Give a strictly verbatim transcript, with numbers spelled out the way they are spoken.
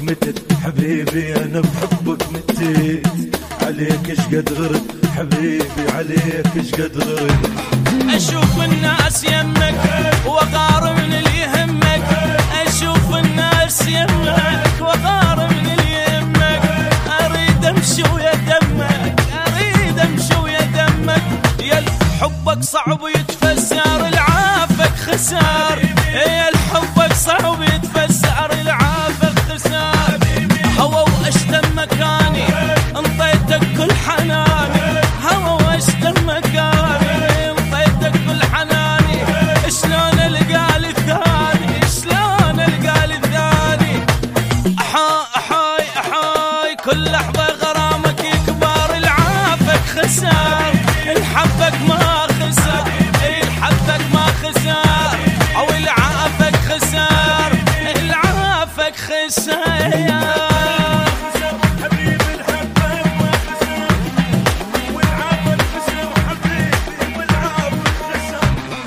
متت حبيبي انا بحبك متيت عليك ايش قد غرت حبيبي عليك ايش قد غرت. اشوف الناس يمك وغار من اللي يهمك، اشوف الناس يمك وغار من اللي يهمك، اريد امشي ويا دمك اريد امشي ويا دمك، يا حبك صعب يتفسر العافك خسار، يا حبك صعب يتفسر العافك خسار، هوا واشتم مكاني انطيتك كل حناني، هوا واشتم مكاني انطيتك كل حناني، شلون القى الثاني شلون القى الثاني، احاي احاي احاي كل لحظه غرامك يكبر العافك خسار، الحبك ما خسر الحبك ما خسر او العافك خسار العافك خسار.